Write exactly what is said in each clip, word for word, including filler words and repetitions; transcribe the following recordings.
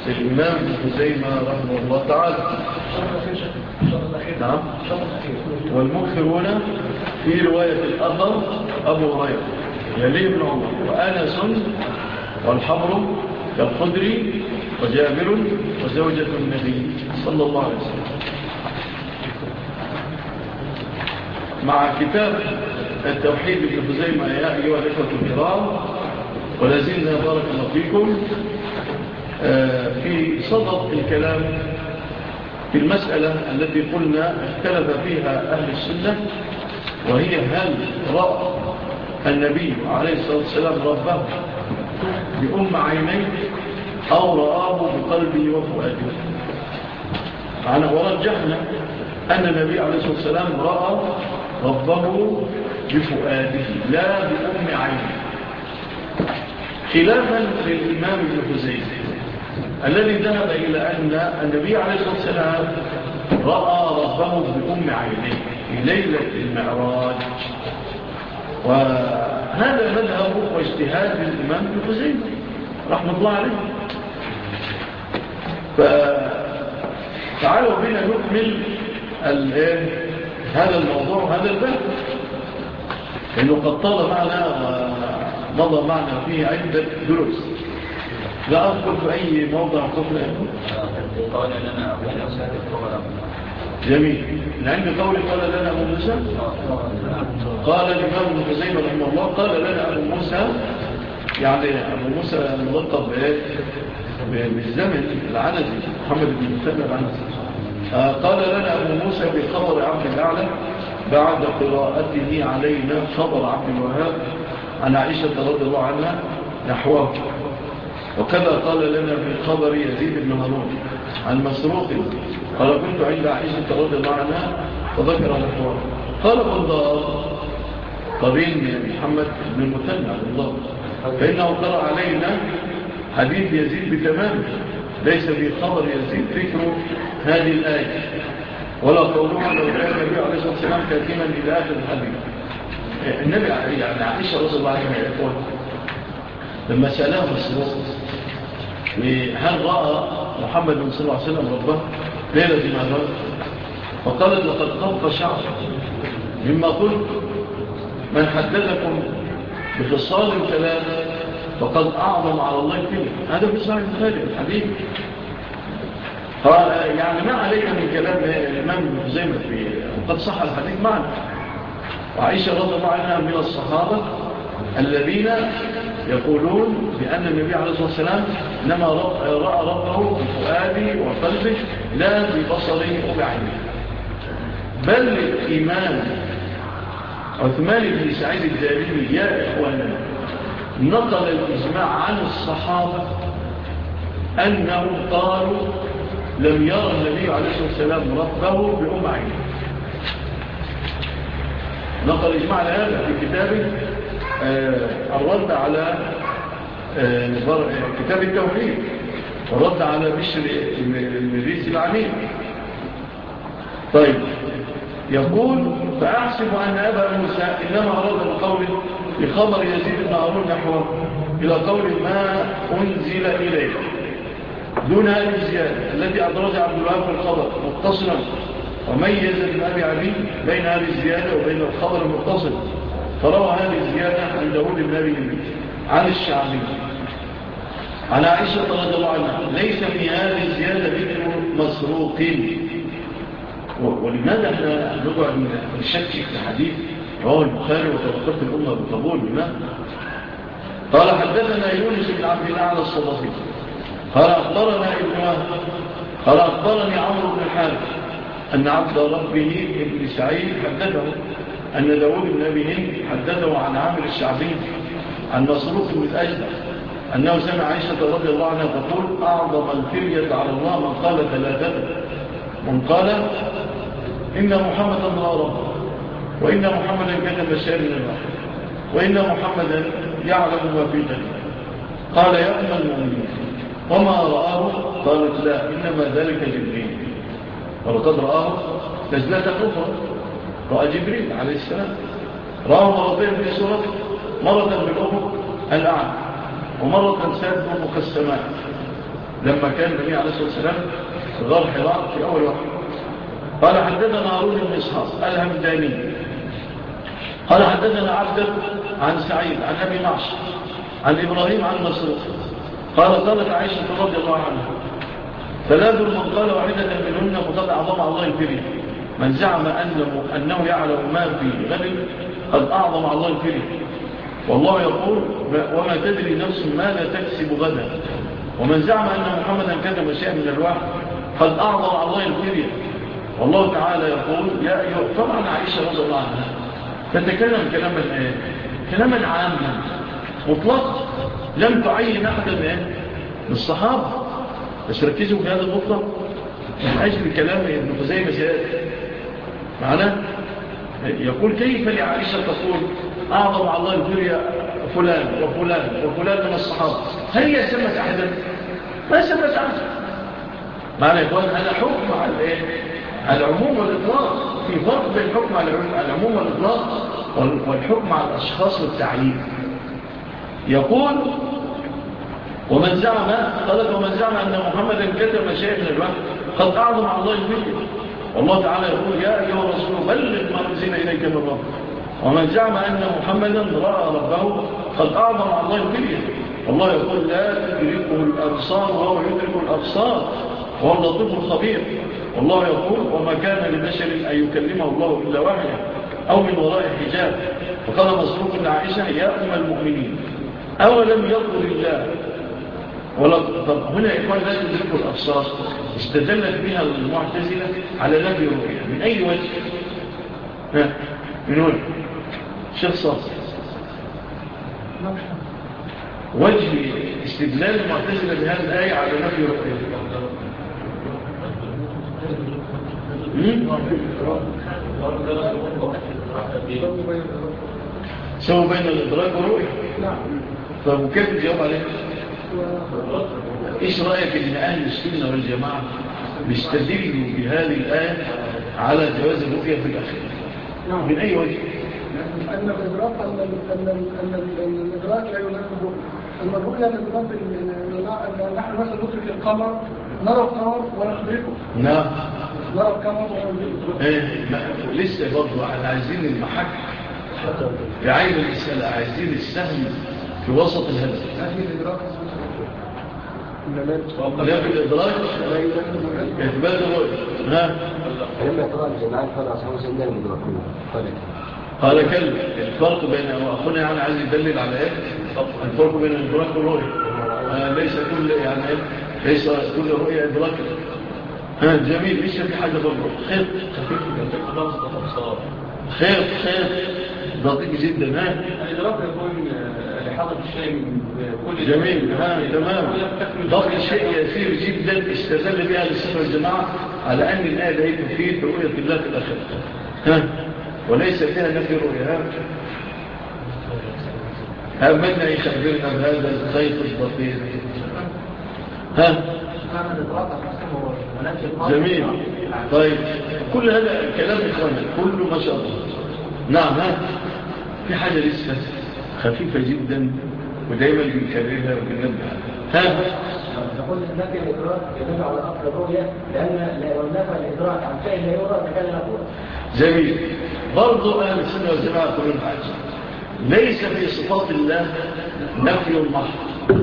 الإمام ابن خزيمة رحمه الله تعالى. نعم. والمكثرون في رواية الأثر أبو هريرة يليه ابن عمر وأنس والحبر كالخدري وجابر وزوجة النبي صلى الله عليه وسلم. مع كتاب التوحيد ابن خزيمة يا أيها الإخوة الكرام، ولازلنا بارك الله فيكم في صدد الكلام في المسألة التي قلنا اختلف فيها أهل السنة، وهي هل رأى النبي عليه الصلاة والسلام ربه بأم عينيه أو رآه بقلبه وفؤاده. معنا ورجحنا أن النبي عليه الصلاة والسلام رأى ربه بفؤاده لا بأم عينيه، خلافا للإمام ابن خزيمة الذي ذهب إلى أن النبي عليه الصلاة والسلام رأى ربه بأم عينيه في ليلة المعراج، وهذا مذهب واجتهاد للإمام ابن خزيمة رحمة الله عليه. فتعالوا بنا نكمل هذا الموضوع وهذا الباب، لأنه قد طال معنا ومضى معنا فيه عدة دروس. لا أذكر في أي موضع قبل قال لنا أبو موسى جميل. عند قول قال لنا أبو موسى، قال الإمام ابن خزيمة رحمه الله قال لنا أبو موسى، يعني أبو موسى ملقب بالزمن العنزي محمد بن مثنى العنزي. قال لنا أبو موسى بخبر عبد الأعلى بعد قراءته علينا خبر عبد الوهاب عن عائشة رضي الله عنها نحوه. وكذا قال لنا في خبر يزيد بن هارون عن مسروق قال كنت عند عائشة رضي الله عنها وذكر نحوه. قال بندار قرين محمد بن المثنى عبد الله فإنه قرأ علينا حديث يزيد بتمامه، ليس في خبر يزيد ذكر هذه الآية ولا قولها لو كان النبي عليه الصلاة والسلام كاتما إلى آخر الحديث. النبي يعني عائشة رضي الله عنها يقول لما سألها مسروق هل رأى محمد صلى الله عليه وسلم ربه ليلة المعراج، فقالت لقد خف شعر مما قلت من حدثكم بخصال ثلاثة فقد أعظم على الله فيه. هذا في صحيح البخاري الحديث. يعني ما عليك من كلام الإمام ابن خزيمة في وقد صح الحديث معنا. وعائشة رضي الله عنها من الصحابة الذين يقولون بأن النبي عليه الصلاة والسلام إنما رأى ربه بفؤاده وقلبه لا ببصره وبعينه. بل الإمام عثمان بن سعيد الدارمي يا إخوانا نقل الإجماع عن الصحابة أنهم قالوا لم يرى النبي عليه الصلاة والسلام ربه بأم عينه. نقل إجماع هذا في كتابه آه الرد على آه كتاب التوحيد والرد على بشر المريسي العميد. طيب يقول فأحسب أن أبا موسى إنما أراد القول بخبر يزيد بن هارون نحوه إلى قول ما أنزل إليه دون هذه الزيادة التي أدرج عبد الوهاب في الخبر متصلا، وميز ابن أبي علي بين هذه الزيادة وبين الخبر المتصل، فروى هذه الزيادة عن داود بن أبي عن الشعبي عن عائشة رضي الله عنها ليس في هذه الزيادة ذكر مسروق. ولماذا احنا نقعد نشكك في حديث رواه البخاري وتوقفت الأمة بالقبول؟ لماذا؟ قال حدثنا يونس بن عبد الأعلى الصدفي قال أخبرنا ابن وهب قال أخبرني عمرو بن الحارث أن عبد ربه ابن سعيد حدثه أن داود بن أبي هند حدثه عن عامر الشعبي عن مسروق بن الأجدع أنه سمع عائشة رضي الله عنها تقول أعظم الفرية على الله من قال ثلاثة، من قال إن محمدا رأى ربه، وإن محمدا كتب شيئا من الوحي، وإن محمدا يعلم ما في غد. قال يا أم المؤمنين وما رآه؟ قالت لا إنما ذلك جبريل. ولقد رآه نزلة أخرى، رأى جبريل عليه السلام، رآه مرتين في سورة، مرة بالأفق الأعلى ومرة ساد أفق السماء. لما كان النبي عليه الصلاة والسلام في غار حراء في أول وقت. قال حدثنا هارون بن إسحاق الهمداني قال حدثنا عبد عن سعيد عن أبي معشر عن إبراهيم عن مسروق قال قالت عائشة رضي الله عنها ثلاث من قال واحدة منهن مطلع أعظم الله الكريم من زعم أنه, أنه يعلم ما في غد قد أعظم الله الكريم والله يقول وما تدري نفس ماذا تكسب غدا ومن زعم أن محمدا كتب شيئا من الوحي قد أعظم الله الكريم والله تعالى يقول يا أيها. طبعا عائشة رضي الله عنها تتكلم كلاما ايه كلاما عاما مطلق لم تعين أحدا من الصحابة بس ركزوا في هذا النقطة من أجل كلام ابن خزيمة سيئات معنا يقول كيف لعائشة تقول أعظم الله الكريم فلان وفلان وفلان من الصحابة هل هي سمت أحدا ما سمت أحدا معنى يقول هذا حكم على العموم والإطلاق في فرق بين الحكم على العموم والإطلاق والحكم على الأشخاص والتعيين يقول ومن زعم قالت ومن زعم أن محمدا كتب شيئا من الوحي قد أعظم على الله الفكر والله تعالى يقول يا أيها الرسول بلغ ما أنزل إليك من ربك ومن زعم أن محمدا رأى ربه قد أعظم على الله الفكر والله يقول لا تدركه الأبصار وهو يدرك الأبصار وهو اللطيف الخبير والله يقول وما كان لبشر أن يكلمه الله إلا وحيا أو من وراء حجاب وقال مسروق لعائشة يا أم المؤمنين أولم يقل الله ولا طب هنا إخوان لا تدركوا الأبصار استدلت بها المعتزلة على نفي الرؤية من أي وجه ها من وجه شخص وجه استدلال المعتزلة بهذه الآية على نفي الرؤية سووا بين الإدراك والرؤية طب وكيف الجواب عليه إيش رأيك إن أهل السنة والجماعة بيستدلوا بهذه الآية على جواز الرؤية في الأخير من أي وجه أن الإدراك أن الإدراك لا يناسب الرؤية أن الرؤية تتناسب أن نحن مثلا ندرك القمر نرى القمر ونخبره نعم نرى القمر ونخبره إيه لسه برضو عايزين المحك بعين الإسئلة عايزين السهم في وسط الهدف لا في الإدراك إثبات الرؤية ها لما ترى الجماعة فرع أصحاب سنة المدركون قال كلمة الفرق بين أخونا يعني عايز يدلل على إيه الفرق بين الإدراك والرؤية آه ليس كل يعني إيه ليس كل رؤية إدراك ها جميل ليس في حاجة برضو خير خير خير دقيق جدا ها الإدراك يكون لحظة الشيء من كل جميل ها تمام ضغط شيء يسير جدا استدل بها للسنة والجماعة على أن الآية هي تفيد رؤية الله في الآخرة ها وليس فيها نفي رؤية ها من يخبرنا بهذا الخيط الدقيق ها جميل طيب كل هذا الكلام إخوانا كله ما شاء الله نعم ها في حاجة لسه خفيفة جدا ودايما بنكررها وبننبه ها نقول نفي الإدراك يدل على أصل الرؤية لأن لو نفى الإدراك عن شيء لا يرى فكان نقول جميل برضو أهل السنة والجماعة يقولون حاجة ليس في صفات الله نفي المحض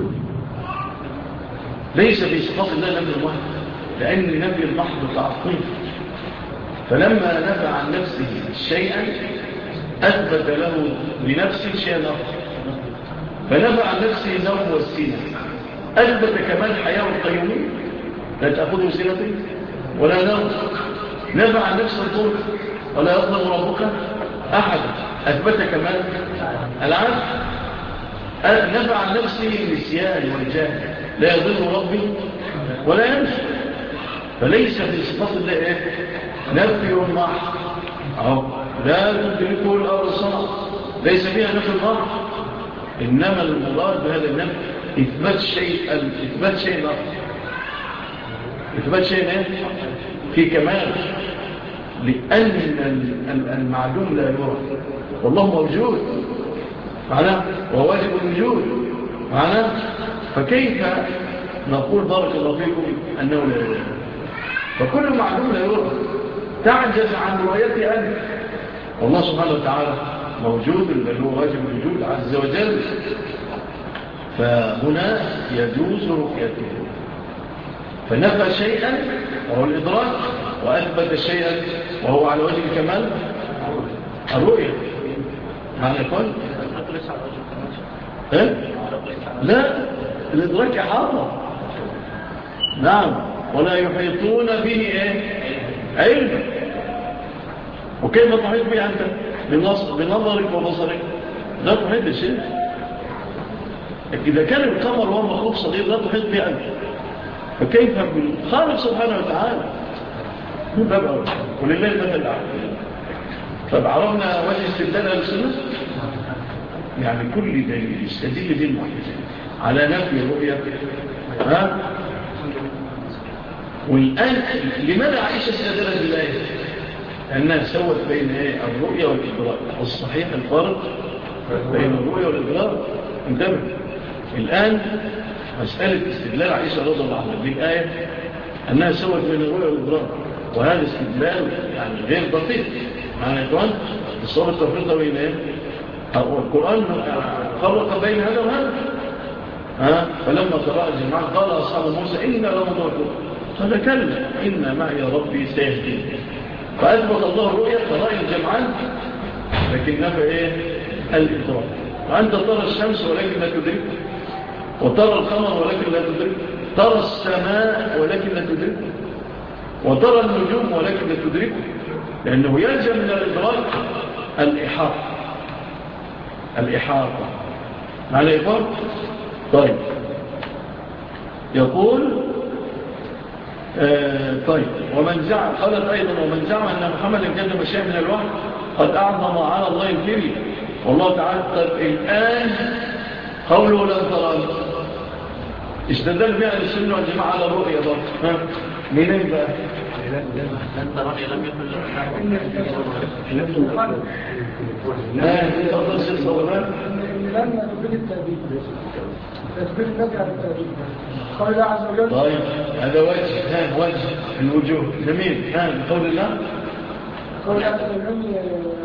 ليس في صفات الله نفي المحض لأن نفي المحض تعطيل فلما نفى عن نفسه شيئا أثبت له لنفسه شيئا آخر فنفى عن نفسه النوم والسينة أثبت كمال حياة القيومية لا تأخذه سنة ولا نوم نفى عن نفسه الظلم ولا يظلم ربك أحد أثبت كمال العدل نفى عن نفسه النسيان والجهل لا يضل ربي ولا ينسى فليس في صفات الله إيه؟ نفي المحض أهو لا تدركه الأبصار ليس فيها نفي المحض إنما المراد بهذا النفي إثبات شيء إثبات شيء آخر إثبات شيء إيه؟ في كمال لأن المعلوم لا يرى والله موجود معناه وواجب الوجود معناه فكيف نقول بارك الله فيكم أنه لا يرى. فكل معلوم لا يرى تعجز عن رؤيته أنت، والله سبحانه وتعالى موجود بل هو واجب الوجود عز وجل، فهنا يجوز رؤيته. فنفى شيئا وهو الإدراك، وأثبت شيئا وهو على وجه الكمال الرؤية. معنى يقول إيه؟ لا، الإدراك حاضر. نعم، ولا يحيطون به إيه؟ علم. وكيف تحيط به أنت؟ بنظرك وبصرك لا تحيط بشيء. إذا كان القمر هو مخلوق صغير لا تحيط به أنت، فكيف بالخالق سبحانه وتعالى من باب أول. ولله المثل الأعلى. طب عرفنا وجه استدلال أهل السنة؟ يعني كل دليل يستدل به المعتزلة على نفي الرؤية. ها؟ والآن لماذا عائشة استدلت بالآية؟ لأنها سوت بين إيه؟ الرؤية والإدراك. والصحيح الفرق بين الرؤية والإدراك. انتبه. الآن مسألة استدلال عائشة رضي الله عنها بالآية أنها سوت بين الرؤية والإدراك، وهذا استدلال يعني غير دقيق. معنى إخوان الصورة التفريطة بين إيه؟ القرآن فرق بين هذا وهذا. ها؟ فلما قرأ الجماعة قال أصحاب موسى إنا لمدركون، قال كلا إن معي ربي سيهدين. فأثبت الله الرؤية فرأي الجمعان، لكن نفى إيه؟ الإدراك. وأنت ترى الشمس ولكن لا تدرك، وترى القمر ولكن لا تدرك، ترى السماء ولكن لا تدرك، وترى النجوم ولكن لا تدرك، لأنه يلزم من الإدراك الإحاطة. الإحاطة معنى إخوان؟ طيب يقول آه طيب ومن زعم، قالت أيضا ومن زعم أن محمد كتب شيء من الوحي قد أعظم على الله الكريم. والله تعالى طيب الآن قوله لن تراني استدل بها السنة والجماعة على الرؤية برضه. منين بقى؟ لن تراني لم يكن لا تفضل سيد صوران. لن تثبت التأبيد، تثبت النبي على التأبيد. قال الله عز وجل طيب هذا وجه، ها وجه الوجوه جميل. ها بقول الله قال الله عز وجل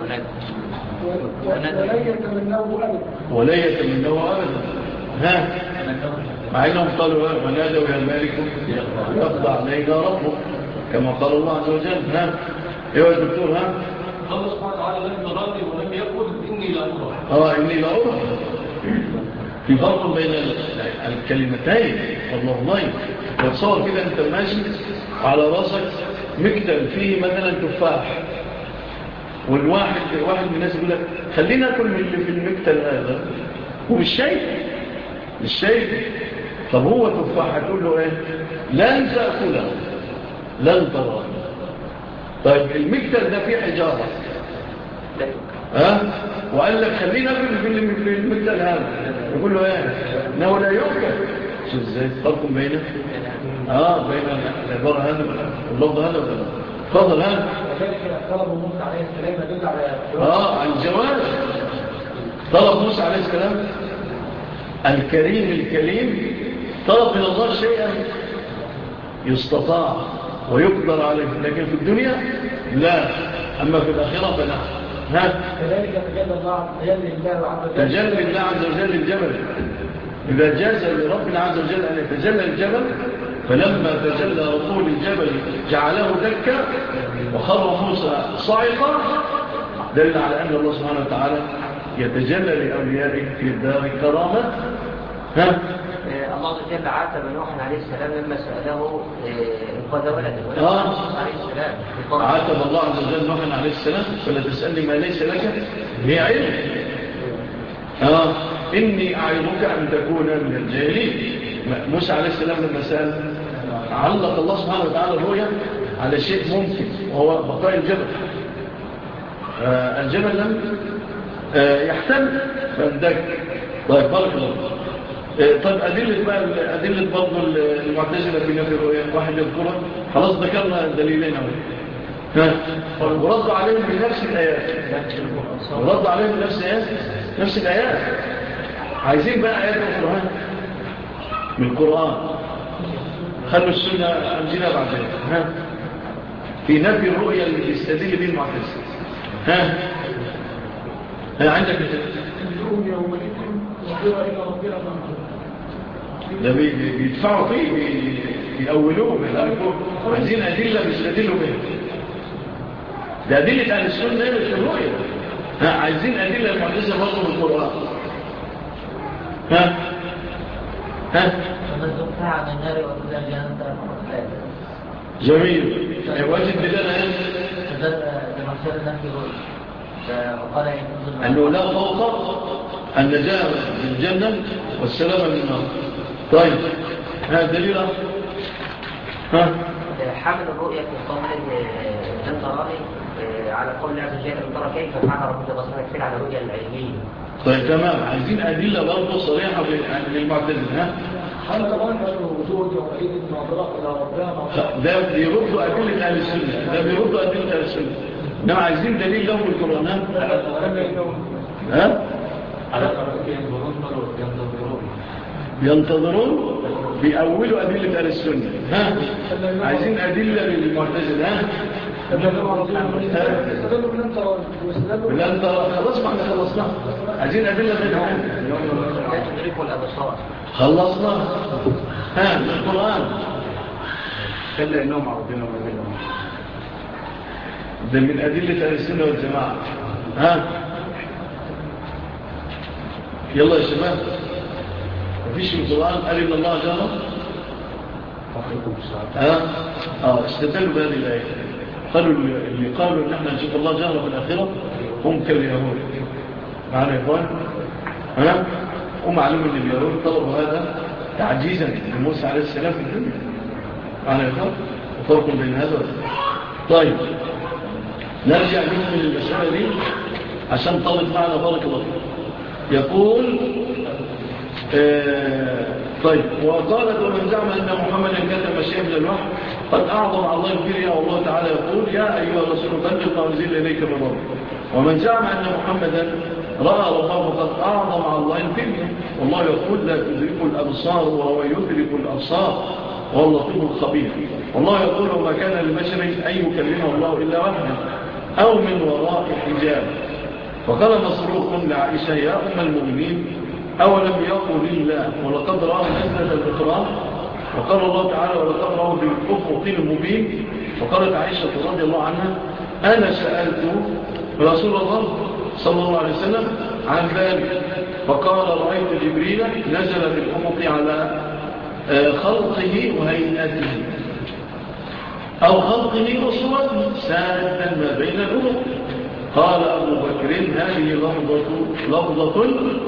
ولن يتمنوه أبدا، ولن يتمنوه أبدا. ها مع أنهم قالوا ونادوا يا مالك يقضى علينا ربك كما قال الله عز وجل. ها ايوه يا دكتور. ها الله سبحانه وتعالى لم يراني ولم يقل إني لا أرى. اه إني لا أرى. في فرق بين الكلمتين. والله الله وتصور كده أنت ماشي على راسك مكتل فيه مثلا تفاح، والواحد واحد من الناس يقول لك خلينا ناكل من اللي في المكتل هذا، ومش شايف مش شايف. طب هو تفاح هتقول له ايه؟ لن تأكله لن ترى. طيب المكتل ده فيه حجارة ها وقال لك خلينا ناكل في المكتل هذا، يقول له ايه؟ انه لا يؤكل. شو ازاي فرق بينه اه بين العبارة هذا واللفظ هذا ولا تفضل. ها وذلك طلب موسى عليه السلام يدل على اه عن الجواز. طلب موسى عليه السلام الكريم الكريم طلب من الله شيئا يستطاع ويقدر عليه، لكن في الدنيا لا، أما في الآخرة فلا. ها كذلك تجلى الله تجلى الله عز وجل تجلى الله عز وجل الجبل. إذا جاز لربنا عز وجل أن يتجلى الجبل، فلما تجلى ربه للجبل جعله دكا وخر موسى صاعقا، دل على أن الله سبحانه وتعالى يتجلى لأوليائه في دار الكرامة. ها الله عز وجل عاتب نوح عليه السلام لما سأله انقذ ولده آه. عليه السلام عاتب الله عز وجل نوح عليه السلام فلا تسألني ما ليس لك هي علم. آه. إني أعظك أن تكون من الجاهلين. موسى عليه السلام لما سأل علق الله سبحانه وتعالى الرؤيا على شيء ممكن وهو بقاء الجبل. آه الجبل لم آه يحتمل فاندك. طيب بارك الله. آه طيب أدلة بقى أدلة برضو المعتزلة في نفي الرؤيا واحد يذكرها. خلاص ذكرنا دليلين أولا. ورد عليهم بنفس الآيات ورد عليهم بنفس الآيات نفس الآيات. عايزين بقى آيات القرآن من القرآن خلوا السنة أمزنا بعدين. ها في نفي الرؤية اللي بيستدل به المعتزلة. ها ها عندك ده بيدفعوا فيه بيأولوه عايزين أدلة بيستدلوا بها. ده أدلة أهل السنة في الرؤية. ها عايزين أدلة المعتزلة برضه من القرآن. ها ها فمن زكى عن النار وإلى الجنة جميل. واجب بدنا ايه؟ لمحشر النفي وقال أنه لا فوق النجاة من الجنة والسلامة من النار. طيب هذا دليل. ها حامل الرؤية في قول لن تراني على قول الله عز وجل لن ترى كيف فعل ربك بصرك فيه على الرؤية العلمية. طيب تمام. عايزين أدلة برضه صريحة للمعتزلة. ها هل طبعا وجود وعيد النظرة إلى ربنا ده بيردوا أدلة أهل السنة. ده بيردوا أدلة أهل السنة. إنما عايزين دليل له في القرآن. ها على ينظرون ينتظرون بيأولوا أدلة أهل السنة. ها عايزين أدلة للمعتزلة. ها بلان ترى خلاص ما احنا خلصناه. عايزين أدلة منهم. لا تدركوا الأبصار خلصنا. ها من القرآن كلا إنهم عرضين ومبينهم. ده من أدلة أهل السنة والجماعة. ها يلا يا شباب. مفيش في القرآن قال إن الله جهر. ها اه استدلوا بهذه الآية. قالوا اللي قالوا إن احنا نشوف الله جهر في الآخرة هم كاليهود. معنا يا إخوان. ها ومعلوم ان اليهود طلبوا هذا تعجيزا لموسى عليه السلام في الدنيا. معنا يا إخوان. وفرق بين هذا وهذا. طيب نرجع نكمل المسألة دي عشان طالب معنا بارك الله. يقول آه طيب وقالت ومن زعم أن محمدا كتب شيئا من الوحي قد أعظم على الله الكريم. والله تعالى يقول يا أيها الرسول بلغ ما أنزل إليك من ربك. ومن زعم أن محمدا رأى ربه قد أعظم على الله الكريم. والله يقول لا تدرك الأبصار وهو يدرك الأبصار وهو اللطيف الخبير. والله يقول وما كان لبشر أن يكلمه الله إلا وحده أو من وراء حجاب. وقال مسروق لعائشة يا أم المؤمنين أولم يقل الله ولقد رأى نزلة الإكرام. وقال الله تعالى ولقد رأى بالأفق المبين. وقالت عائشة رضي الله عنها أنا سألت رسول الله صلى الله عليه وسلم عن ذلك فقال رأيت جبريل نزل بالأفق على خلقه وهيئته أو خلقه وصورته سادا ما بين الأفق. قال أبو بكر هذه لفظة, لفظة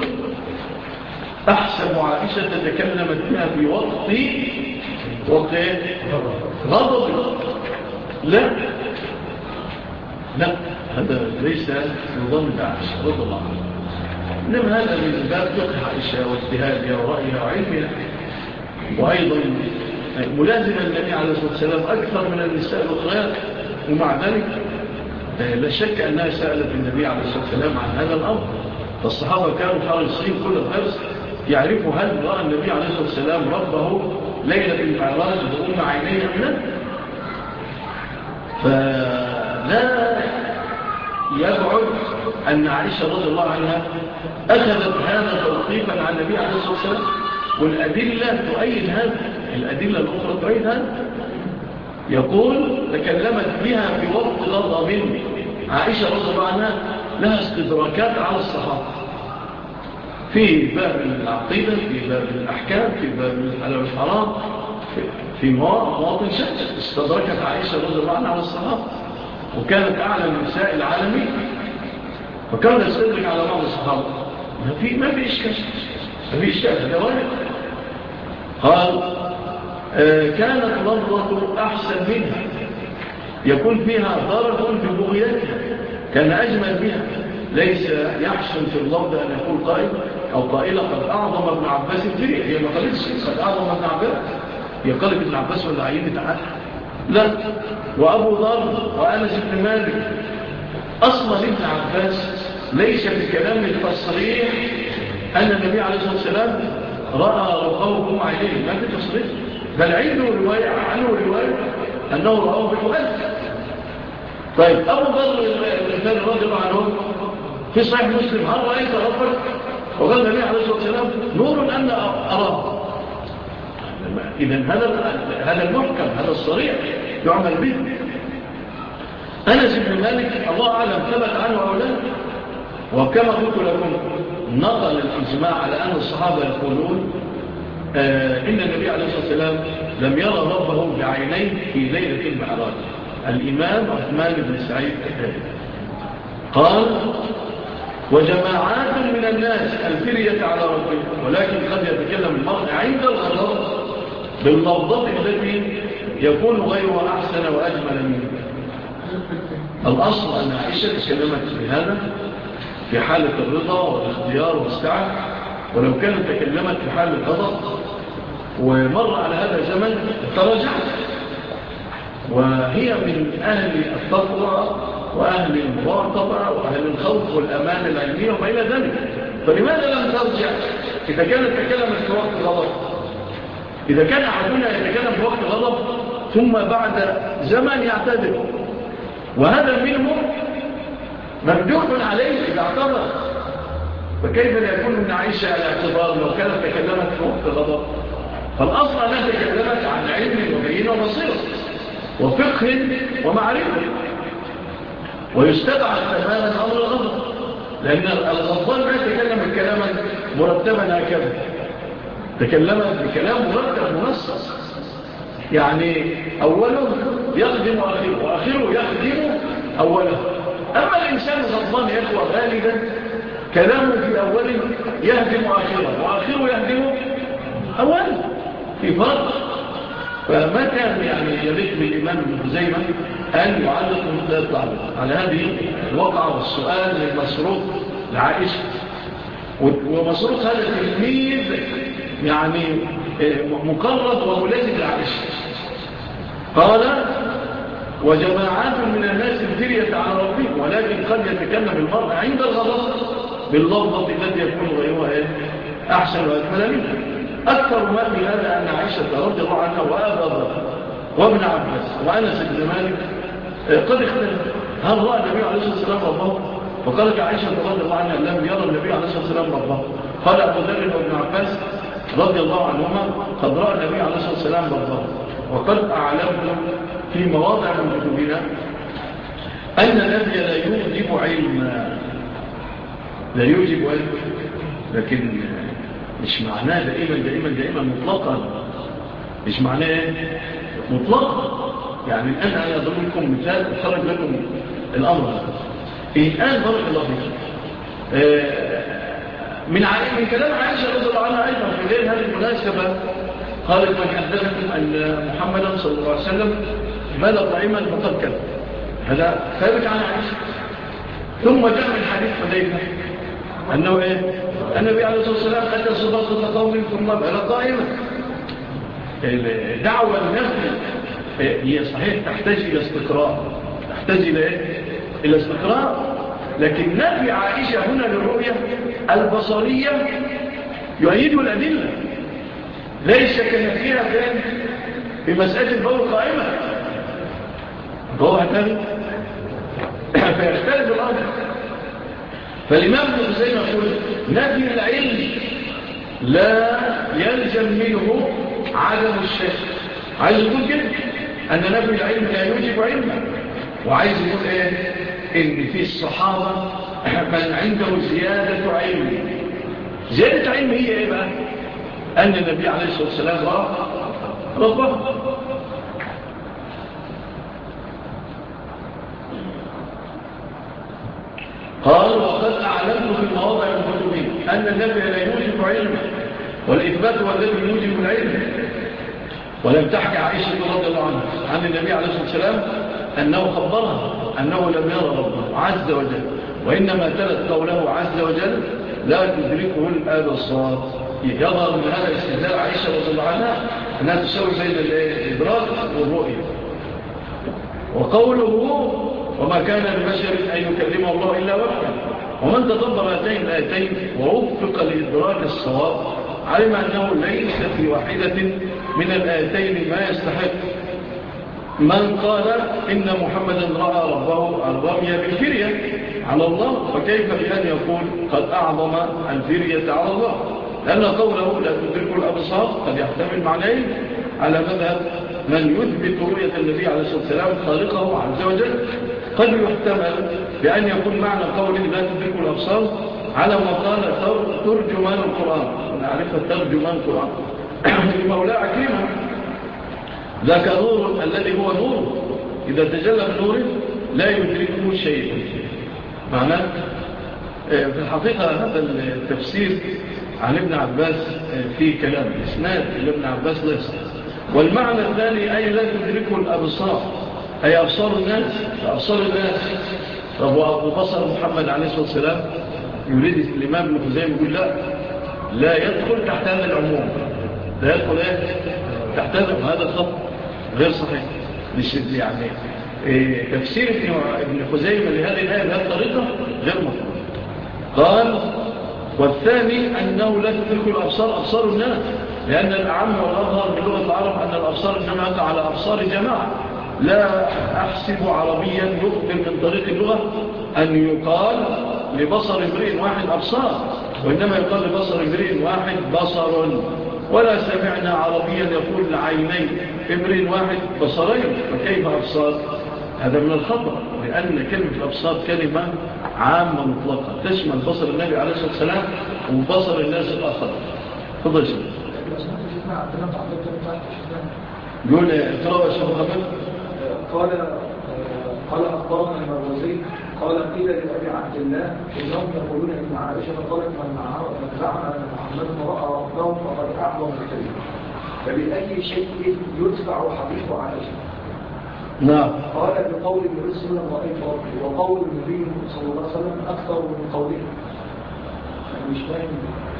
أحسب عائشة تكلمت بها في وقت وقت غضب. لا لا هذا ليس نظام عائشة رضي الله عنها. إنما هذا من باب فقه عائشة واجتهادها ورأيها وعلمها. وأيضا ملازمة النبي عليه الصلاة والسلام أكثر من النساء الأخرى. ومع ذلك لا شك أنها سألت النبي عليه الصلاة والسلام عن هذا الأمر. فالصحابة كانوا حريصين كل الحرص يعرفوا هل رأى النبي عليه الصلاة والسلام ربه ليلة المعراج بأم عينيه أم لا. فلا يبعد أن عائشة رضي الله عنها أخذت هذا توقيفا عن النبي عليه الصلاة والسلام. والأدلة تؤيد هذا. الأدلة الأخرى تؤيد هذا. يقول تكلمت بها في وقت غضب مني. عائشة رضي الله عنها لها استدراكات على الصحابة في باب العقيدة في باب الأحكام في باب الحلال والحرام في مواطن شتى. استدركت عائشة رضي الله عنها على الصحابة وكانت أعلى نساء العالمين. فكان يستدرك على بعض الصحابة ما في ما في إشكال ما في إشكال هذا واحد. قال آه كانت لفظة أحسن منها يكون فيها ضرر في بغيتها كان أجمل بها. ليس يحسن في اللفظ أن يقول قائل أو قائلة قد أعظم ابن عباس الفريق. هي ما قالتش قد أعظم ابن عباس. هي قالت ابن عباس ولا عيني تعالى لا. وأبو ذر وأنس بن مالك أصلا ابن عباس ليس في كلام التصريح أن النبي عليه الصلاة والسلام رأى رقوه عينيه. ما في تصريح بل عنده رواية عنه رواية أنه رأوه بالمؤذن. طيب أبو ذر الغفاري رضي الله عنه في صحيح مسلم هل رأيت ربك؟ وقال النبي عليه الصلاة والسلام نور أن أراه. إذن هذا هذا المحكم، هذا الصريح يعمل به. أنس بن مالك الله أعلم ثبت عنه أولاد، وكما قلت لكم نقل الإجماع على أن الصحابة يقولون آه إن النبي عليه الصلاة والسلام لم يرى ربه بعينيه في ليلة المعراج. الإمام عثمان بن سعيد قال وجماعات من الناس الفرية على ربهم، ولكن قد يتكلم المرء عند الغضب باللفظة التي يكون غيرها أحسن وأجمل منه. الأصل أن عائشة تكلمت بهذا في حالة الرضا والاختيار والسعة، ولو كانت تكلمت في حالة الغضب ومر على هذا الزمن تراجعت، وهي من أهل التقوى وأهل المراقبة وأهل الخوف والأمان العلمية وما إلى ذلك، فلماذا لم ترجع إذا كانت تكلمت في وقت غضب؟ إذا كان أحدنا يتكلم في وقت غضب ثم بعد زمن يعتذر، وهذا منه ممدوح عليه إذا اعتذر، فكيف لا يكون من عائشة على اعتبار لو كانت تكلمت في وقت غضب؟ فالأصل أنها تكلمت عن علم وبينة وبصيرة وفقه ومعرفة، ويستبعد تماما أمر الغضب، لأن الغضبان ما يتكلم الكلام مرتبا هكذا، تكلمت بكلام مرتب منصص، يعني أوله يخدم آخره وآخره يخدم أوله. أما الإنسان الغضبان يا إخوة غالبا كلامه في أوله يهدم آخره وآخره يهدم أوله، في فرق. فما كان يعني يليق بالإمام ابن خزيمة أن يعلق مثل تعلق على هذه الواقعة والسؤال للمسروق لعائشة، ومسروق هذا التلميذ يعني مقرب وملازم لعائشة. قال وجماعات من الناس الفرية على ربهم، ولكن قد يتكلم المرء عند الغضب باللفظة التي يكون غيرها أحسن وأكمل منها. أكثر ما في هذا أن عائشة رضي الله عنها وأبا ذر وابن عباس وأنس بن مالك قد اختلف هل رأى النبي عليه الصلاة والسلام ربه؟ فقالت عائشة رضي الله عنها لم يرى النبي عليه الصلاة والسلام ربه. قال أبو ذر وابن عباس رضي الله عنهما قد رأى النبي عليه الصلاة والسلام ربه، وقد أعلمنا في مواضع من كتبنا أن النبي لا يوجب علما، لا يوجب علما، لكن مش معناه دائما دائما دائما مطلقا. مش معناه مطلقا، يعني الآن أنا أضرب لكم مثال أخرج لكم الأمر. الآن بارك الله فيك من من كلام عائشة رضي الله عنها أيضا في غير هذه المناسبة قالت من حدثكم أن محمدا صلى الله عليه وسلم بلغ طعيما فقد كذب، هذا ثابت عن عائشة. ثم جاء من حديث حذيفة أنه إيه؟ النبي عليه الصلاة والسلام أتى صداقة قوم ثم بلغ طعيما. دعوة النفي هي صحيح تحتاج إلى استقراء، تحتاج إلى إيه؟ إلى استقراء، لكن نفي عائشة هنا للرؤية البصرية يؤيد الأدلة، ليس كنفيها في مسألة البول قائمة. هو هتاني فيختلف الأمر. فالإمام ابن خزيمة يقول نفي العلم لا يلزم منه عدم الشك. عايز يقول كده أن نفي العلم لا يوجب علما، وعايز يقول إيه؟ إن في الصحابة من عنده زيادة علم. زيادة علم هي إيه بقى؟ أن النبي عليه الصلاة والسلام رأى ربه. قال وقد أعلمت في المواضع المكتوبين أن النبي لا يوجب علما، والإثبات هو الذي يوجب العلم. ولم تحكي عائشة رضي الله عنها عن النبي عليه الصلاة والسلام أنه خبرها أنه لم يرى ربه عز وجل، وإنما تلت قوله عز وجل لا تدركه الأبصار. يظهر من هذا الاستدلال عائشة رضي الله عنها أنها تساوي بين الإدراك والرؤية. وقوله وما كان لبشر أن يكلمه الله إلا وحيا، ومن تدبر هاتين الآيتين ووفق لإدراك الصواب علم أنه ليس في واحدة من الآيتين ما يستحق من قال إن محمدا رأى ربه الرمي بالفرية على الله، فكيف بأن يقول قد أعظم الفرية على الله؟ لأن قوله لا تدرك الأبصار قد يحتمل معنين على مذهب من يثبت رؤية النبي عليه الصلاة والسلام خالقه عز وجل. قد يحتمل بأن يكون معنى قوله لا تدرك الأبصار على ما قال ترجمان القرآن، نعرفها ترجمان القرآن المولى عكرمة ذاك نور الذي هو نور إذا تجلى بنوره لا يدركه شيء. معناه في الحقيقة هذا التفسير عن ابن عباس في كلام إسناد لابن عباس ليس. والمعنى الثاني أي لا تدركه الأبصار أي أبصار الناس أبصار الناس. أبو بصر محمد عليه الصلاة والسلام يريد الإمام ابن خزيمة يقول لا لا يدخل تحت هذا العموم، لا يدخل ايه تحت هذا الخط غير صحيح. يعني إيه تفسير ابن خزيمة لهذه الآية بهذه الطريقة غير مطلوب. قال والثاني أنه لا تدرك الأبصار أبصار الناس، لأن الأعم والأظهر بلغة العرب أن الأبصار إنما أتى على أبصار جماعة. لا أحسب عربيا يخبر من طريق اللغة أن يقال لبصر امرئ واحد أبصار، وإنما يقال لبصر امرئ واحد بصر. ولا سمعنا عربيا يقول لعيني امرئ واحد بصرين، فكيف أبصار؟ هذا من الخطأ، لأن كلمة الأبصار كلمة عامة مطلقة تشمل بصر النبي عليه الصلاة والسلام وبصر الناس الآخر. تفضل شيء يقول اقرأ يا شيخ محمد. قال قال أخبرنا المروزي قال قيل لأبي عبد الله إنهم يقولون إن عائشة قالت من زعم أن محمد رأى ربه فقد أعظم الكريم، فبأي شيء يدفع حديث عائشة؟ نعم. قال بقول النبي صلى الله عليه وسلم رأيت ربي، وقول النبي صلى الله عليه وسلم أكثر من قوله. يعني مش فاهم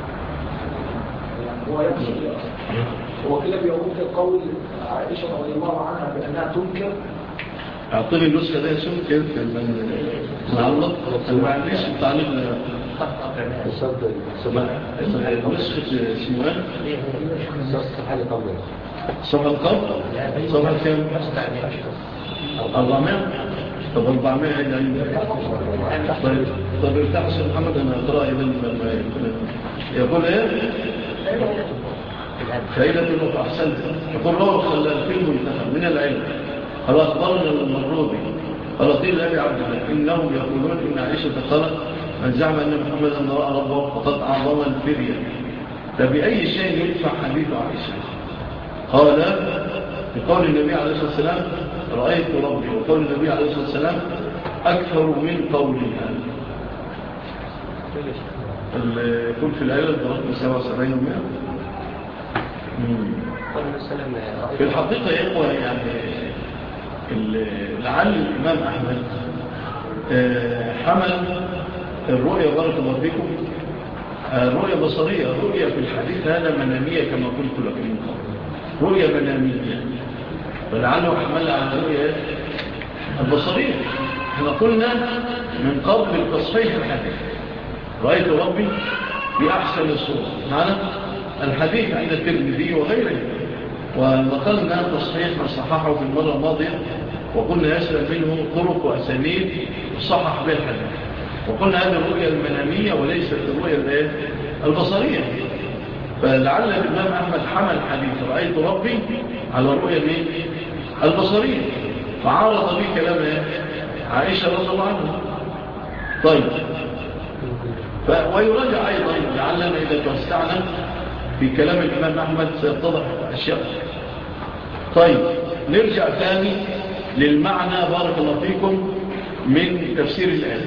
يعني هو يقصد هو كده بيقول قول عائشة رضي الله عنها بأنها تنكر. أعطيني النسخة ده شو كيف من الله المعليش التعليق تصدق نسخة اسمها صفحة القبر صفحة القبر صفحة كم؟ أربعمائة. طب أربعمائة هيدا طيب طب ارتاح سيد محمد أنا أقرأ إذن يقول إيه؟ فإذا تنوك أحسنت يقول روح الفيلم منتخب من العلم. قال أخبرنا المروبي قال قيل لأبي عبد الله إنهم يقولون إن عائشة قالت من زعم أن محمدا رأى ربه فقد أعظم الفرية، فبأي شيء يدفع حديث عائشة؟ قال بقول النبي عليه الصلاة والسلام رأيت ربي، وقول النبي عليه الصلاة والسلام أكثر من قولها. يقول في الآية ضربنا سبعة وسبعين ومئة. في الحقيقة يا إخوة يعني لعل الإمام أحمد حمل الرؤية بارك الله فيكم الرؤية بصرية. الرؤية في الحديث هذا منامية كما قلت لكم من قبل، رؤية منامية، فلعله حمل على الرؤية البصرية. احنا قلنا من قبل التصحيح الحديث رأيت ربي بأحسن الصورة معنا الحديث عند الترمذي وغيره، ونقلنا تصحيح ما صححه في المرة الماضية وقلنا يسأل منه طرق وأسانيد صحح بها الحديث، وقلنا هذه الرؤية المنامية وليست الرؤية البصرية. فلعل الإمام أحمد حمل حديث رأيت ربي على الرؤية البصرية، فعارض به كلام عائشة رضي الله عنها. طيب ف... ويراجع أيضا لعلنا إذا توسعنا في كلام الإمام أحمد سيتضح أشياء. طيب نرجع ثاني للمعنى بارك الله فيكم من تفسير الآية.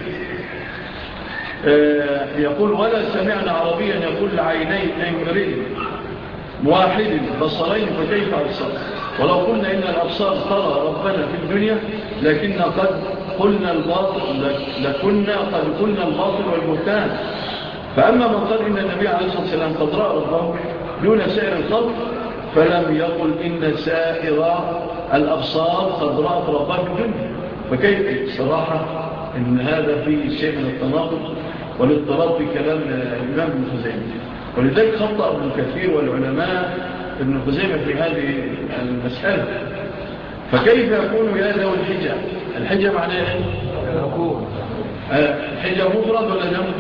آه يقول ولا سمعنا عربيا يقول لعيني امرئ واحد بصرين فكيف أبصر، ولو قلنا إن الأبصار ترى ربنا في الدنيا لكن قد قلنا الباطل لكنا قد قلنا الباطل والبهتان. فأما من قال إن النبي عليه الصلاة والسلام قد رأى ربه دون سائر الخلق فلم يقل إن سائر الأبصار قد رأت ربها في الدنيا، فكيف صراحة إن هذا فيه شيء من التناقض والاضطراب في كلام الإمام ابن خزيمة. ولذلك خطأ ابن كثير والعلماء ابن خزيمة في هذه المسألة. فكيف يكون يا ذوي الحجة؟ الحجة معناه ايه؟ الحجة مفرد ولا جمع؟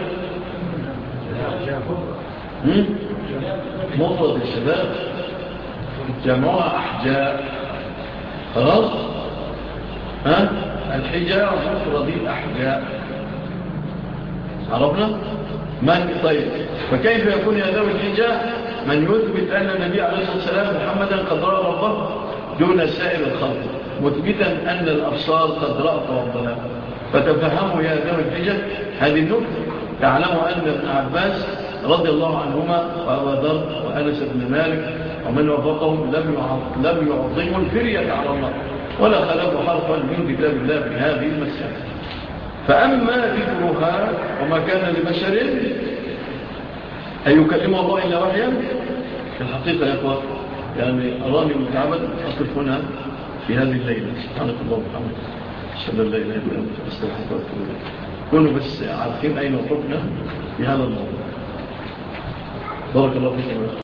مفرد الشباب جمعها أحجاء. خلاص؟ ها؟ الحجة مفرد الأحجاء. عرفنا؟ من طيب فكيف يكون يا ذوي الحجة من يثبت أن النبي عليه الصلاة والسلام محمدا قد رأى ربه دون سائر الخلق، مثبتا أن الأبصار قد رأت ربنا. فتفهموا يا ذوي الحجة هذه النكتة. تعلموا أن ابن عباس رضي الله عنهما وأبا ذر وأنس بن مالك ومن وفقهم لم لم يعظموا الفرية على الله ولا خلقوا حرفا من كتاب الله في هذه المسألة. فأما ذكرها وما كان لبشر أن يكلم الله إلا وحيا في الحقيقة يا أخوة يعني أراني متعبد أقف هنا في هذه الليلة. سبحانك الله وبحمدك أشهد أن لا إله إلا أنت أستغفرك وأتوب إليك. كونوا بس عارفين أين وقفنا في هذا الموضوع. بارك الله فيكم.